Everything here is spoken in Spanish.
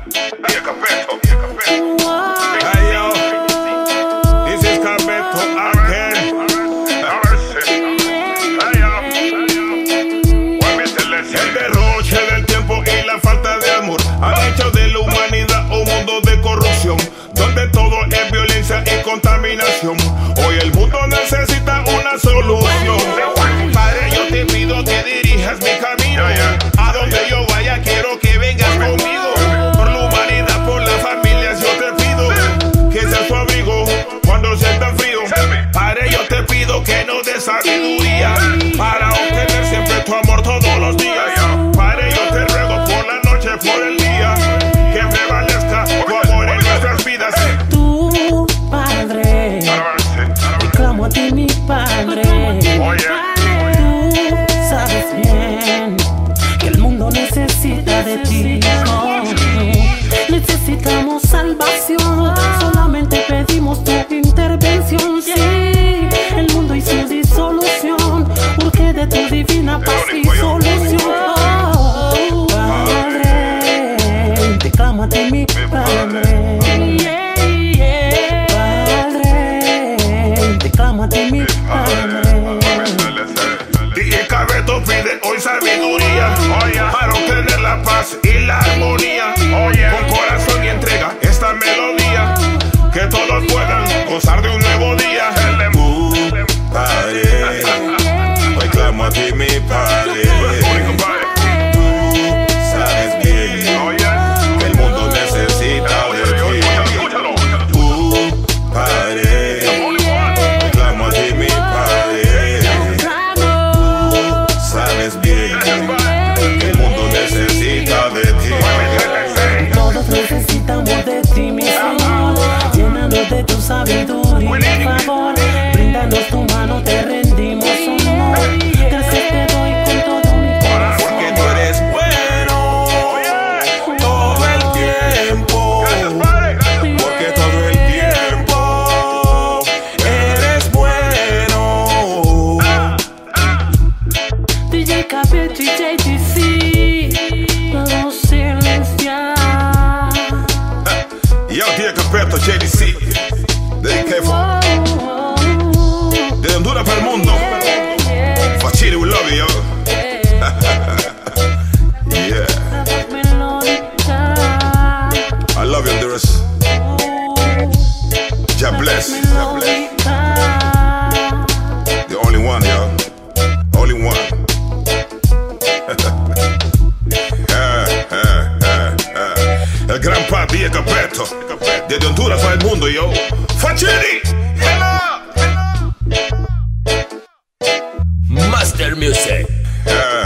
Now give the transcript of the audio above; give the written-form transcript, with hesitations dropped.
Hey, Capeto. Hey, yo. This is Capeto again. El derroche del tiempo y la falta de amor han hecho de la humanidad un mundo de corrupción, donde todo es violencia y contaminación. Hoy el mundo necesita una solución. Padre, yo te pido que dirijas mi camino. A donde yo vaya quiero que vengas conmigo. Por la humanidad, por las familias, yo te pido que seas tu abrigo cuando sientas frío. Padre, yo te pido que nos des sabiduría para obtener siempre tu amor todos los días. Padre, yo te ruego por la noche, por el día, que prevalezca tu amor en nuestras vidas. Tu Padre, te clamo a ti, mi Padre. Tú sabes bien que el mundo necesita de ti. Necesitamos salvación, solamente pedimos tu intervención. Sí, el mundo y su disolución, urge de tu divina paz y solución. Padre, te clamo a ti, mi Padre. Padre, te clamo a ti, mi Padre. Y Cabeto pide hoy sabiduría para obtener la paz y la armonía. Con corazón y entrega esta melodía, que todos puedan gozar de un nuevo día. Padre, hoy clamo a ti, mi Padre. Tú sabes bien que el mundo necesita de ti. Padre, hoy clamo a ti, mi Padre. Tú sabes bien que el mundo necesita de ti. Todos necesitamos de ti, mi Señor. Llénanos de tu sabiduría, por favor. Bríndanos tu mano, te rendimos honor. Gracias te doy con todo mi corazón. Porque tú eres bueno todo el tiempo. Porque todo el tiempo eres bueno. DJ Capeto, DJ JDC, todo celestial. Yo, DJ Capeto, JDC, dediqué de Honduras para el mundo. Fachiri, we love you, yo. Yeah, I love you, Honduras. God bless. God bless. The only one, yo. Only one. El gran papi DJ Capeto, desde Honduras para el mundo, yo. Fachiri. Master Music.